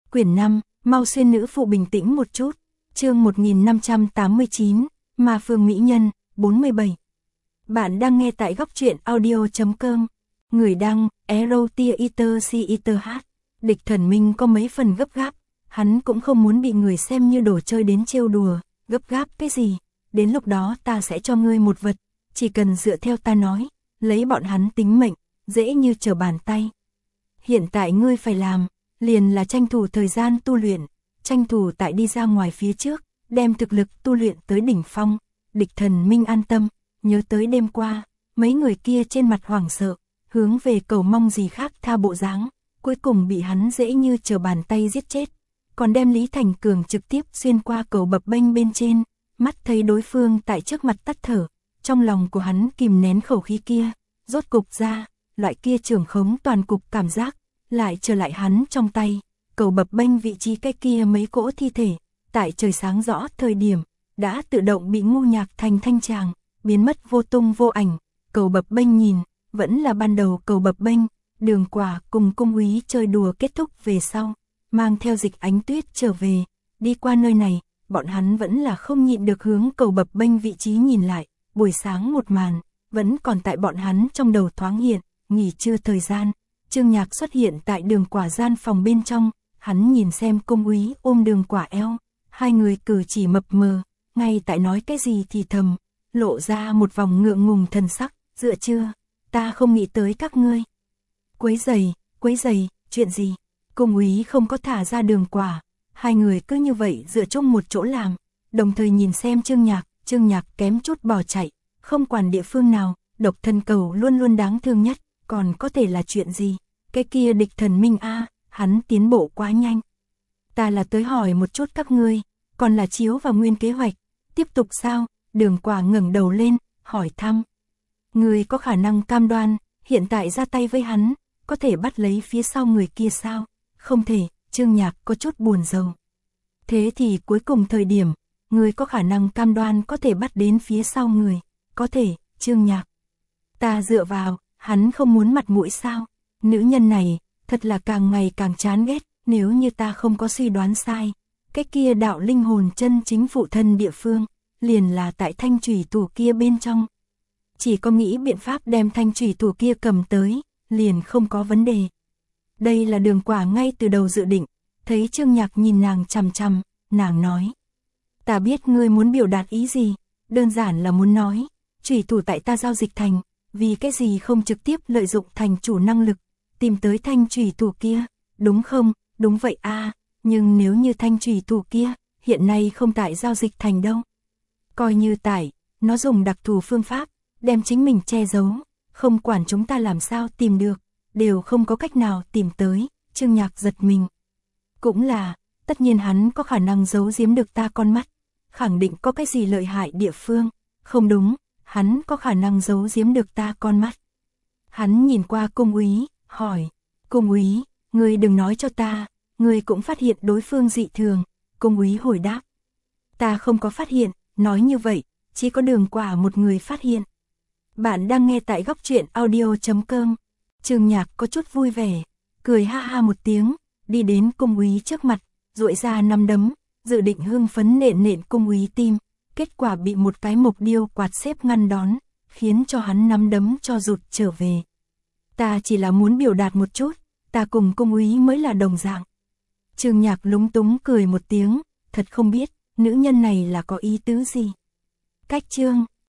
Quyển 5, mau xuyên nữ phụ bình tĩnh một chút. Chương 1589, Ma Phương Mỹ Nhân, 47. Bạn đang nghe tại góc truyện audio.com. Người đăng, Erotia. Địch Thần Minh có mấy phần gấp gáp, hắn cũng không muốn bị người xem như đồ chơi đến trêu đùa, gấp gáp cái gì, đến lúc đó ta sẽ cho ngươi một vật, chỉ cần dựa theo ta nói, lấy bọn hắn tính mệnh, dễ như trở bàn tay. Hiện tại ngươi phải làm, liền là tranh thủ thời gian tu luyện, tranh thủ tại đi ra ngoài phía trước, đem thực lực tu luyện tới đỉnh phong. Địch Thần Minh an tâm, nhớ tới đêm qua, mấy người kia trên mặt hoảng sợ, hướng về cầu mong gì khác tha bộ dáng, cuối cùng bị hắn dễ như trở bàn tay giết chết, còn đem Lý Thành Cường trực tiếp xuyên qua cầu bập bênh bên trên, mắt thấy đối phương tại trước mặt tắt thở, trong lòng của hắn kìm nén khẩu khí kia, rốt cục ra, loại kia trưởng khống toàn cục cảm giác, lại trở lại hắn trong tay, cầu bập bênh vị trí cái kia mấy cỗ thi thể, tại trời sáng rõ thời điểm, đã tự động bị Ngu Nhạc thành thanh tràng, biến mất vô tung vô ảnh, cầu bập bênh nhìn, vẫn là ban đầu cầu bập bênh, Đường Quả cùng cung úy chơi đùa kết thúc về sau, mang theo Dịch Ánh Tuyết trở về, đi qua nơi này, bọn hắn vẫn là không nhịn được hướng cầu bập bênh vị trí nhìn lại, buổi sáng một màn, vẫn còn tại bọn hắn trong đầu thoáng hiện, nghỉ trưa thời gian, Trương Nhạc xuất hiện tại Đường Quả gian phòng bên trong, hắn nhìn xem cung úy ôm Đường Quả eo, hai người cử chỉ mập mờ, ngay tại nói cái gì thì thầm, lộ ra một vòng ngượng ngùng thần sắc, dựa chưa, ta không nghĩ tới các ngươi. Quấy giày, chuyện gì? Cung úy không có thả ra Đường Quả, hai người cứ như vậy dựa chung một chỗ làm, đồng thời nhìn xem Trương Nhạc kém chút bỏ chạy, không quản địa phương nào, độc thân cầu luôn luôn đáng thương nhất, còn có thể là chuyện gì? Cái kia Địch Thần Minh a, hắn tiến bộ quá nhanh. Ta là tới hỏi một chút các ngươi, còn là chiếu vào nguyên kế hoạch, tiếp tục sao? Đường Quả ngẩng đầu lên, hỏi thăm. Ngươi có khả năng cam đoan, hiện tại ra tay với hắn, có thể bắt lấy phía sau người kia sao? Không thể, Trương Nhạc có chút buồn rầu. Thế thì cuối cùng thời điểm, ngươi có khả năng cam đoan có thể bắt đến phía sau người? Có thể, Trương Nhạc. Ta dựa vào, hắn không muốn mặt mũi sao? Nữ nhân này, thật là càng ngày càng chán ghét, nếu như ta không có suy đoán sai. Cái kia đạo linh hồn chân chính phụ thân địa phương, liền là tại thanh chủy tủ kia bên trong. Chỉ có nghĩ biện pháp đem thanh chủy tủ kia cầm tới, liền không có vấn đề. Đây là Đường Quả ngay từ đầu dự định, thấy Trương Nhạc nhìn nàng chằm chằm, nàng nói. Ta biết ngươi muốn biểu đạt ý gì, đơn giản là muốn nói, chủy tủ tại ta giao dịch thành, vì cái gì không trực tiếp lợi dụng thành chủ năng lực, tìm tới thanh chủy tủ kia, đúng không? Đúng vậy a, nhưng nếu như thanh chủy tủ kia, hiện nay không tại giao dịch thành đâu. Coi như tại, nó dùng đặc thù phương pháp, đem chính mình che giấu, không quản chúng ta làm sao tìm được, đều không có cách nào tìm tới. Trương Nhạc giật mình. Cũng là, tất nhiên hắn có khả năng giấu giếm được ta con mắt, khẳng định có cái gì lợi hại địa phương. Không đúng, hắn có khả năng giấu giếm được ta con mắt. Hắn nhìn qua cung úy, hỏi, cung úy, ngươi đừng nói cho ta, ngươi cũng phát hiện đối phương dị thường. Cung úy hồi đáp, ta không có phát hiện, nói như vậy, chỉ có Đường Quả một người phát hiện. Bạn đang nghe tại góc truyện audio.com. Trương Nhạc có chút vui vẻ, cười ha ha một tiếng, đi đến cung úy trước mặt, duỗi ra nắm đấm, dự định hưng phấn nện cung úy tim, kết quả bị một cái mộc điêu quạt xếp ngăn đón, khiến cho hắn nắm đấm cho rụt trở về. Ta chỉ là muốn biểu đạt một chút, ta cùng cung úy mới là đồng dạng. Trương Nhạc lúng túng cười một tiếng, thật không biết, nữ nhân này là có ý tứ gì. Cách chương